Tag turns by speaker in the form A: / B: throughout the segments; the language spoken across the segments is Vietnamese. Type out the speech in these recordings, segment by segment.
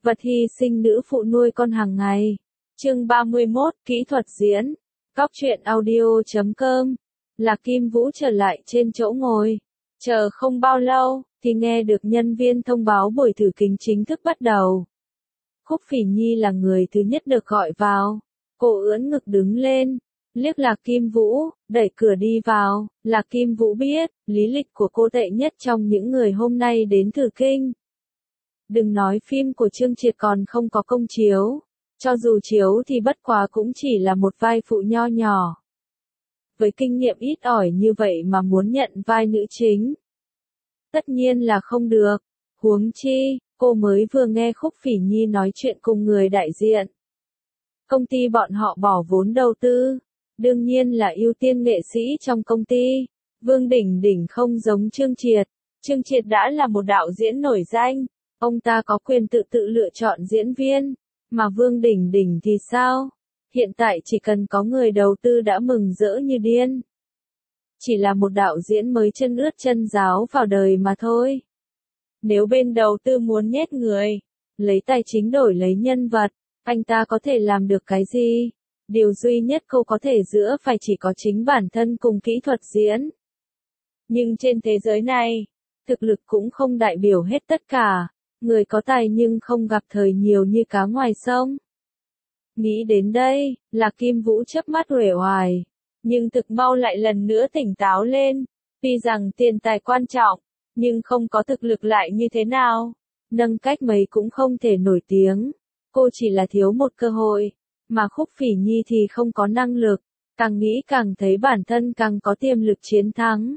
A: Vật hy sinh nữ phụ nuôi con hàng ngày. Chương 31, kỹ thuật diễn. Góc truyện audio.com. Lạc Kim Vũ trở lại trên chỗ ngồi. Chờ không bao lâu, thì nghe được nhân viên thông báo buổi thử kính chính thức bắt đầu. Khúc Phỉ Nhi là người thứ nhất được gọi vào. Cô ưỡn ngực đứng lên, liếc Lạc Kim Vũ, đẩy cửa đi vào. Lạc Kim Vũ biết, lý lịch của cô tệ nhất trong những người hôm nay đến thử kinh. Đừng nói phim của Trương Triệt còn không có công chiếu. Cho dù chiếu thì bất quá cũng chỉ là một vai phụ nho nhỏ. Với kinh nghiệm ít ỏi như vậy mà muốn nhận vai nữ chính, tất nhiên là không được. Huống chi, cô mới vừa nghe Khúc Phỉ Nhi nói chuyện cùng người đại diện. Công ty bọn họ bỏ vốn đầu tư, đương nhiên là ưu tiên nghệ sĩ trong công ty. Vương Đỉnh Đỉnh không giống Trương Triệt. Trương Triệt đã là một đạo diễn nổi danh, ông ta có quyền tự lựa chọn diễn viên. Mà Vương Đỉnh Đỉnh thì sao? Hiện tại chỉ cần có người đầu tư đã mừng rỡ như điên. Chỉ là một đạo diễn mới chân ướt chân ráo vào đời mà thôi. Nếu bên đầu tư muốn nhét người, lấy tài chính đổi lấy nhân vật, anh ta có thể làm được cái gì? Điều duy nhất cô có thể giữa phải chỉ có chính bản thân cùng kỹ thuật diễn. Nhưng trên thế giới này, thực lực cũng không đại biểu hết tất cả. Người có tài nhưng không gặp thời nhiều như cá ngoài sông. Nghĩ đến đây, Lạc Kim Vũ chớp mắt uể oải, nhưng thực mau lại lần nữa tỉnh táo lên. Tuy rằng tiền tài quan trọng, nhưng không có thực lực lại như thế nào. Nâng cách mấy cũng không thể nổi tiếng. Cô chỉ là thiếu một cơ hội, mà Khúc Phỉ Nhi thì không có năng lực. Càng nghĩ càng thấy bản thân càng có tiềm lực chiến thắng.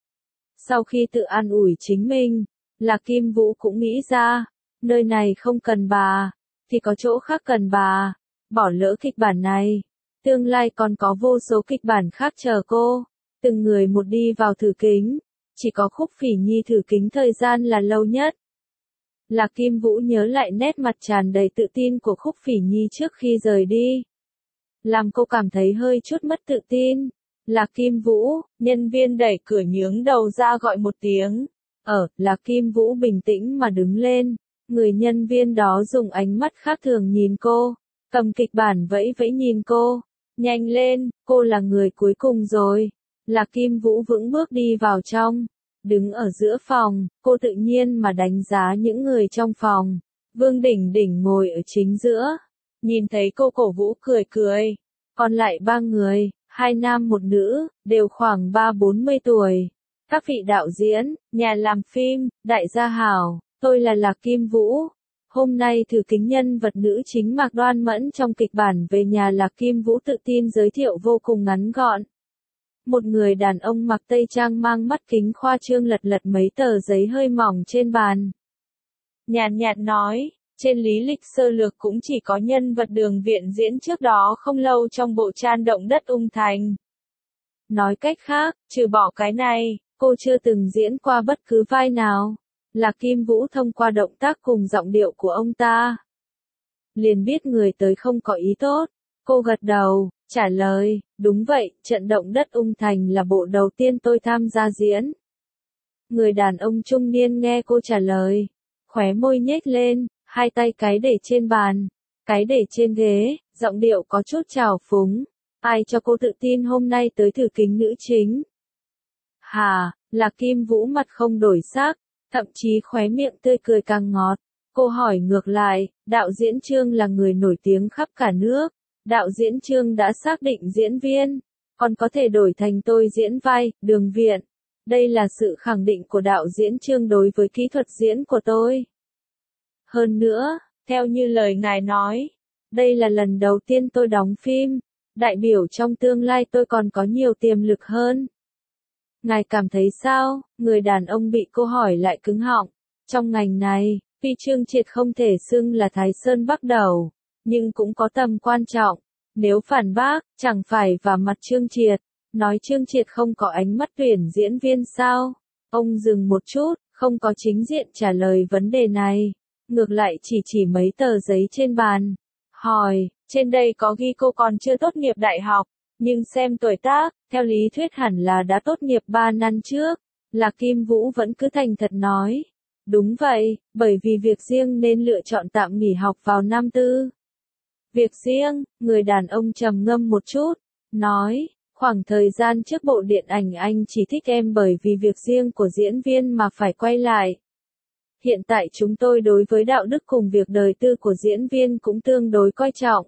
A: Sau khi tự an ủi chính mình, Lạc Kim Vũ cũng nghĩ ra, nơi này không cần bà, thì có chỗ khác cần bà. Bỏ lỡ kịch bản này, tương lai còn có vô số kịch bản khác chờ cô. Từng người một đi vào thử kính, chỉ có Khúc Phỉ Nhi thử kính thời gian là lâu nhất. Lạc Kim Vũ nhớ lại nét mặt tràn đầy tự tin của Khúc Phỉ Nhi trước khi rời đi, làm cô cảm thấy hơi chút mất tự tin. Lạc Kim Vũ, nhân viên đẩy cửa nhướng đầu ra gọi một tiếng. Lạc Kim Vũ bình tĩnh mà đứng lên. Người nhân viên đó dùng ánh mắt khác thường nhìn cô, cầm kịch bản vẫy vẫy nhìn cô. Nhanh lên, cô là người cuối cùng rồi. Lạc Kim Vũ vững bước đi vào trong. Đứng ở giữa phòng, cô tự nhiên mà đánh giá những người trong phòng. Vương Đỉnh Đỉnh ngồi ở chính giữa. Nhìn thấy cô cổ vũ cười cười. Còn lại 3 người, 2 nam 1 nữ, đều khoảng 30-40 tuổi. Các vị đạo diễn, nhà làm phim, đại gia hảo, tôi là Lạc Kim Vũ. Hôm nay thử kính nhân vật nữ chính Mạc Đoan Mẫn trong kịch bản về nhà Lạc Kim Vũ tự tin giới thiệu vô cùng ngắn gọn. Một người đàn ông mặc tây trang mang mắt kính khoa trương lật mấy tờ giấy hơi mỏng trên bàn. Nhàn nhạt nói, trên lý lịch sơ lược cũng chỉ có nhân vật Đường Viện diễn trước đó không lâu trong bộ Chan Động Đất Ung Thành. Nói cách khác, trừ bỏ cái này, cô chưa từng diễn qua bất cứ vai nào. Lạc Kim Vũ thông qua động tác cùng giọng điệu của ông ta, liền biết người tới không có ý tốt. Cô gật đầu, trả lời, đúng vậy, trận Động Đất Ung Thành là bộ đầu tiên tôi tham gia diễn. Người đàn ông trung niên nghe cô trả lời, khóe môi nhếch lên, hai tay cái để trên bàn, cái để trên ghế, giọng điệu có chút trào phúng. Ai cho cô tự tin hôm nay tới thử kính nữ chính? Hà, Lạc Kim Vũ mặt không đổi sắc, thậm chí khóe miệng tươi cười càng ngọt. Cô hỏi ngược lại, đạo diễn Trương là người nổi tiếng khắp cả nước. Đạo diễn Trương đã xác định diễn viên, còn có thể đổi thành tôi diễn vai, Đường Viện. Đây là sự khẳng định của đạo diễn Trương đối với kỹ thuật diễn của tôi. Hơn nữa, theo như lời ngài nói, đây là lần đầu tiên tôi đóng phim, đại biểu trong tương lai tôi còn có nhiều tiềm lực hơn. Ngài cảm thấy sao? Người đàn ông bị cô hỏi lại cứng họng. Trong ngành này, tuy Trương Triệt không thể xưng là Thái Sơn Bắc Đầu, nhưng cũng có tầm quan trọng. Nếu phản bác, chẳng phải vào mặt Trương Triệt, nói Trương Triệt không có ánh mắt tuyển diễn viên sao? Ông dừng một chút, không có chính diện trả lời vấn đề này. Ngược lại chỉ mấy tờ giấy trên bàn. Hỏi, trên đây có ghi cô còn chưa tốt nghiệp đại học, nhưng xem tuổi tác, theo lý thuyết hẳn là đã tốt nghiệp 3 năm trước. Lạc Kim Vũ vẫn cứ thành thật nói. Đúng vậy, bởi vì việc riêng nên lựa chọn tạm nghỉ học vào năm tư. Việc riêng, người đàn ông trầm ngâm một chút, nói, khoảng thời gian trước bộ điện ảnh anh chỉ thích em bởi vì việc riêng của diễn viên mà phải quay lại. Hiện tại chúng tôi đối với đạo đức cùng việc đời tư của diễn viên cũng tương đối coi trọng.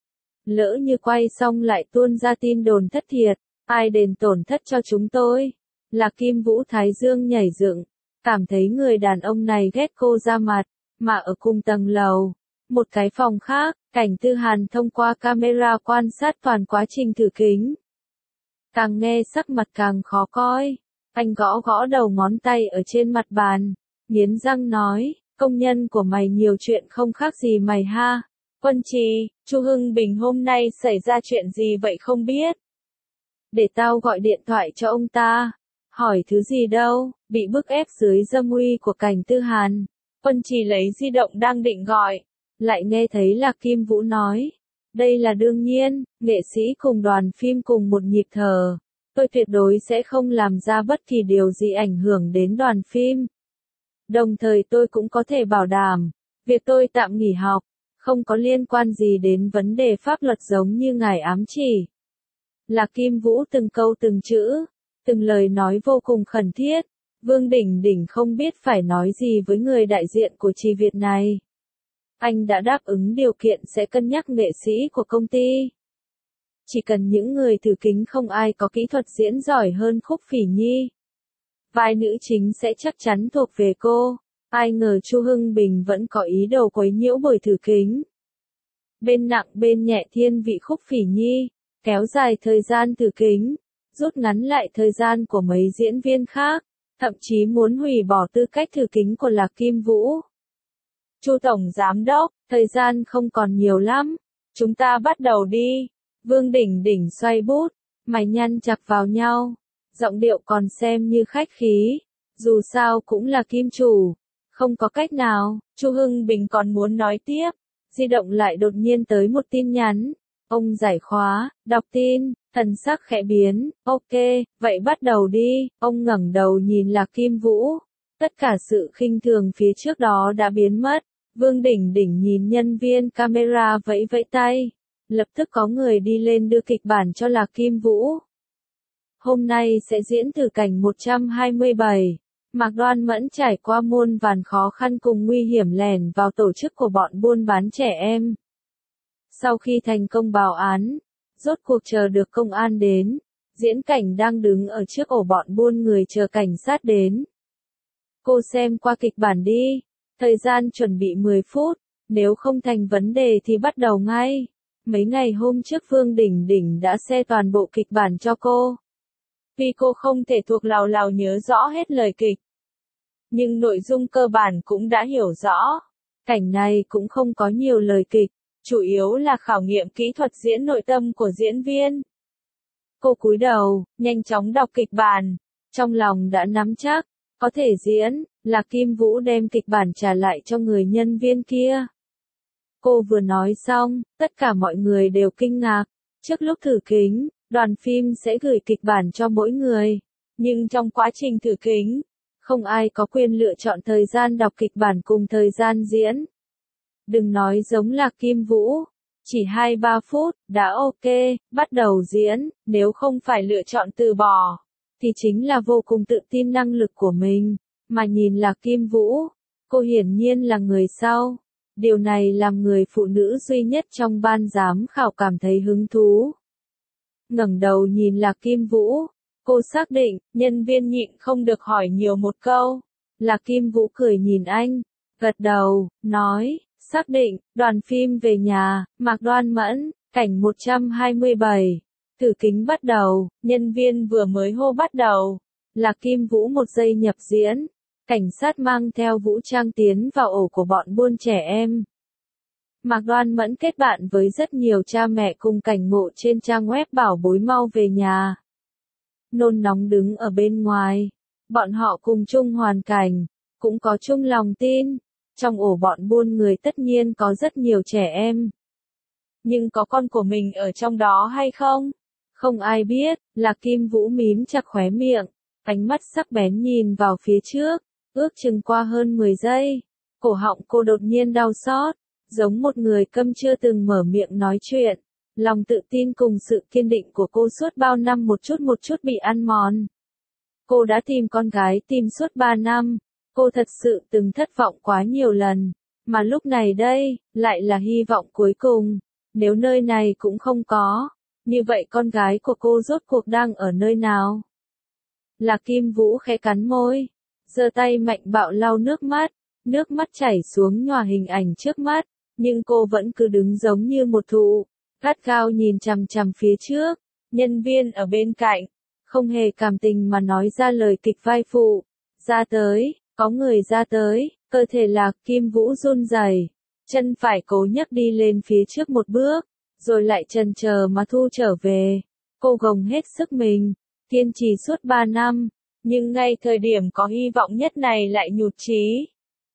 A: Lỡ như quay xong lại tuôn ra tin đồn thất thiệt, ai đền tổn thất cho chúng tôi? Lạc Kim Vũ thái dương nhảy dựng, cảm thấy người đàn ông này ghét cô ra mặt, mà ở cùng tầng lầu. Một cái phòng khác, Cảnh Tư Hàn thông qua camera quan sát toàn quá trình thử kính. Càng nghe sắc mặt càng khó coi, anh gõ gõ đầu ngón tay ở trên mặt bàn, nghiến răng nói, công nhân của mày nhiều chuyện không khác gì mày ha. Quân Trì, Chu Hưng Bình hôm nay xảy ra chuyện gì vậy không biết? Để tao gọi điện thoại cho ông ta. Hỏi thứ gì đâu, bị bức ép dưới dâm uy của Cảnh Tư Hàn. Quân Trì lấy di động đang định gọi, lại nghe thấy Lạc Kim Vũ nói. Đây là đương nhiên, nghệ sĩ cùng đoàn phim cùng một nhịp thở. Tôi tuyệt đối sẽ không làm ra bất kỳ điều gì ảnh hưởng đến đoàn phim. Đồng thời tôi cũng có thể bảo đảm, việc tôi tạm nghỉ học, không có liên quan gì đến vấn đề pháp luật giống như ngài ám chỉ. Lạc Kim Vũ từng câu từng chữ, từng lời nói vô cùng khẩn thiết. Vương Đỉnh Đỉnh không biết phải nói gì với người đại diện của Trì Việt này. Anh đã đáp ứng điều kiện sẽ cân nhắc nghệ sĩ của công ty. Chỉ cần những người thử kính không ai có kỹ thuật diễn giỏi hơn Khúc Phỉ Nhi. Vai nữ chính sẽ chắc chắn thuộc về cô. Ai ngờ Chu Hưng Bình vẫn có ý đồ quấy nhiễu buổi thử kính. Bên nặng bên nhẹ thiên vị Khúc Phỉ Nhi, kéo dài thời gian thử kính, rút ngắn lại thời gian của mấy diễn viên khác, thậm chí muốn hủy bỏ tư cách thử kính của Lạc Kim Vũ. Chu Tổng Giám Đốc, thời gian không còn nhiều lắm, chúng ta bắt đầu đi. Vương Đỉnh Đỉnh xoay bút, mày nhăn chặt vào nhau, giọng điệu còn xem như khách khí, dù sao cũng là kim chủ. Không có cách nào, Chu Hưng Bình còn muốn nói tiếp, di động lại đột nhiên tới một tin nhắn. Ông giải khóa, đọc tin, thần sắc khẽ biến, ok, vậy bắt đầu đi. Ông ngẩng đầu nhìn Lạc Kim Vũ, tất cả sự khinh thường phía trước đó đã biến mất. Vương Đỉnh Đỉnh nhìn nhân viên camera vẫy vẫy tay, lập tức có người đi lên đưa kịch bản cho Lạc Kim Vũ. Hôm nay sẽ diễn thử cảnh 127. Mạc Đoan Mẫn trải qua muôn vàn khó khăn cùng nguy hiểm lẻn vào tổ chức của bọn buôn bán trẻ em. Sau khi thành công báo án, rốt cuộc chờ được công an đến, diễn cảnh đang đứng ở trước ổ bọn buôn người chờ cảnh sát đến. Cô xem qua kịch bản đi, thời gian chuẩn bị 10 phút, nếu không thành vấn đề thì bắt đầu ngay. Mấy ngày hôm trước Vương Đỉnh Đỉnh đã xe toàn bộ kịch bản cho cô. Vì cô không thể thuộc lào nhớ rõ hết lời kịch, nhưng nội dung cơ bản cũng đã hiểu rõ. Cảnh này cũng không có nhiều lời kịch, chủ yếu là khảo nghiệm kỹ thuật diễn nội tâm của diễn viên. Cô cúi đầu, nhanh chóng đọc kịch bản, trong lòng đã nắm chắc, có thể diễn. Lạc Kim Vũ đem kịch bản trả lại cho người nhân viên kia. Cô vừa nói xong, tất cả mọi người đều kinh ngạc. Trước lúc thử kính, đoàn phim sẽ gửi kịch bản cho mỗi người, nhưng trong quá trình thử kính, không ai có quyền lựa chọn thời gian đọc kịch bản cùng thời gian diễn. Đừng nói giống Lạc Kim Vũ, chỉ 2-3 phút, đã ok, bắt đầu diễn, nếu không phải lựa chọn từ bỏ, thì chính là vô cùng tự tin năng lực của mình. Mà nhìn Lạc Kim Vũ, cô hiển nhiên là người sau. Điều này làm người phụ nữ duy nhất trong ban giám khảo cảm thấy hứng thú. Ngẩng đầu nhìn Lạc Kim Vũ, cô xác định, nhân viên nhịn không được hỏi nhiều một câu. Lạc Kim Vũ cười nhìn anh, gật đầu, nói, xác định, đoàn phim về nhà, Mạc Đoan Mẫn, cảnh 127. Thử kính bắt đầu, nhân viên vừa mới hô bắt đầu. Lạc Kim Vũ một giây nhập diễn. Cảnh sát mang theo vũ trang tiến vào ổ của bọn buôn trẻ em. Mạc Đoan Mẫn kết bạn với rất nhiều cha mẹ cùng cảnh ngộ trên trang web bảo bối mau về nhà. Nôn nóng đứng ở bên ngoài. Bọn họ cùng chung hoàn cảnh, cũng có chung lòng tin. Trong ổ bọn buôn người tất nhiên có rất nhiều trẻ em. Nhưng có con của mình ở trong đó hay không? Không ai biết. Lạc Kim Vũ mím chặt khóe miệng, ánh mắt sắc bén nhìn vào phía trước. ước chừng qua hơn 10 giây. Cổ họng cô đột nhiên đau xót, giống một người câm chưa từng mở miệng nói chuyện. Lòng tự tin cùng sự kiên định của cô suốt bao năm một chút bị ăn mòn. Cô đã tìm con gái tìm suốt 3 năm. Cô thật sự từng thất vọng quá nhiều lần. Mà lúc này đây, lại là hy vọng cuối cùng. Nếu nơi này cũng không có, như vậy con gái của cô rốt cuộc đang ở nơi nào? Lạc Kim Vũ khẽ cắn môi, giơ tay mạnh bạo lau nước mắt chảy xuống nhòa hình ảnh trước mắt, nhưng cô vẫn cứ đứng giống như một thụ, gắt gao nhìn chằm chằm phía trước. Nhân viên ở bên cạnh, không hề cảm tình mà nói ra lời kịch vai phụ. Ra tới, có người ra tới, cơ thể Lạc Kim Vũ run rẩy, chân phải cố nhấc đi lên phía trước một bước, rồi lại chần chờ mà thu trở về. Cô gồng hết sức mình, kiên trì suốt 3 năm, nhưng ngay thời điểm có hy vọng nhất này lại nhụt chí.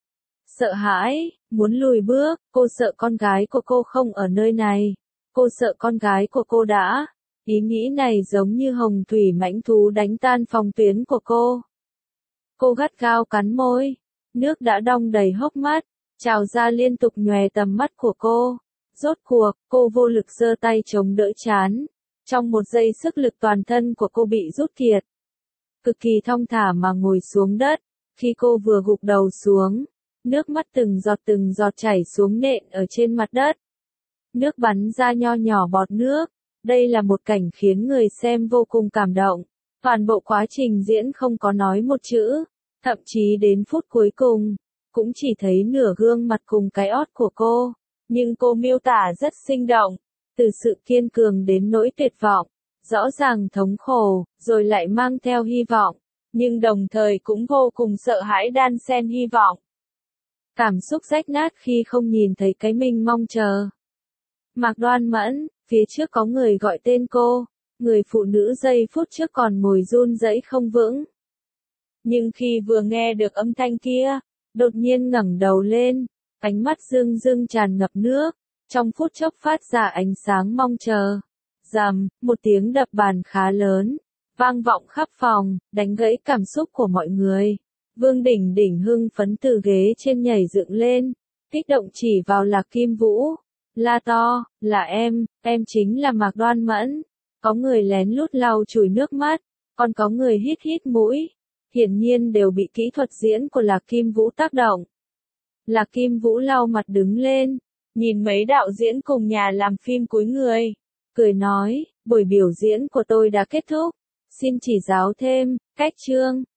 A: Sợ hãi, muốn lùi bước, cô sợ con gái của cô không ở nơi này. Cô sợ con gái của cô đã. Ý nghĩ này giống như hồng thủy mãnh thú đánh tan phòng tuyến của cô. Cô gắt gao cắn môi, nước đã đong đầy hốc mắt, trào ra liên tục nhòe tầm mắt của cô. Rốt cuộc, cô vô lực giơ tay chống đỡ trán. Trong một giây sức lực toàn thân của cô bị rút kiệt. Cực kỳ thong thả mà ngồi xuống đất, khi cô vừa gục đầu xuống, nước mắt từng giọt chảy xuống nện ở trên mặt đất. Nước bắn ra nho nhỏ bọt nước, đây là một cảnh khiến người xem vô cùng cảm động. Toàn bộ quá trình diễn không có nói một chữ, thậm chí đến phút cuối cùng, cũng chỉ thấy nửa gương mặt cùng cái ót của cô. Nhưng cô miêu tả rất sinh động, từ sự kiên cường đến nỗi tuyệt vọng, rõ ràng thống khổ, rồi lại mang theo hy vọng, nhưng đồng thời cũng vô cùng sợ hãi đan xen hy vọng. Cảm xúc rách nát khi không nhìn thấy cái mình mong chờ. Mạc Đoan Mẫn, phía trước có người gọi tên cô, người phụ nữ giây phút trước còn ngồi run rẩy không vững. Nhưng khi vừa nghe được âm thanh kia, đột nhiên ngẩng đầu lên, ánh mắt rưng rưng tràn ngập nước, trong phút chốc phát ra ánh sáng mong chờ. Rầm, một tiếng đập bàn khá lớn, vang vọng khắp phòng, đánh gãy cảm xúc của mọi người. Vương Đỉnh Đỉnh hưng phấn từ ghế trên nhảy dựng lên, kích động chỉ vào Lạc Kim Vũ, la to, là em chính là Mạc Đoan Mẫn. Có người lén lút lau chùi nước mắt, còn có người hít hít mũi, hiển nhiên đều bị kỹ thuật diễn của Lạc Kim Vũ tác động. Lạc Kim Vũ lau mặt đứng lên, nhìn mấy đạo diễn cùng nhà làm phim cúi người, cười nói, buổi biểu diễn của tôi đã kết thúc, xin chỉ giáo thêm, cách chương.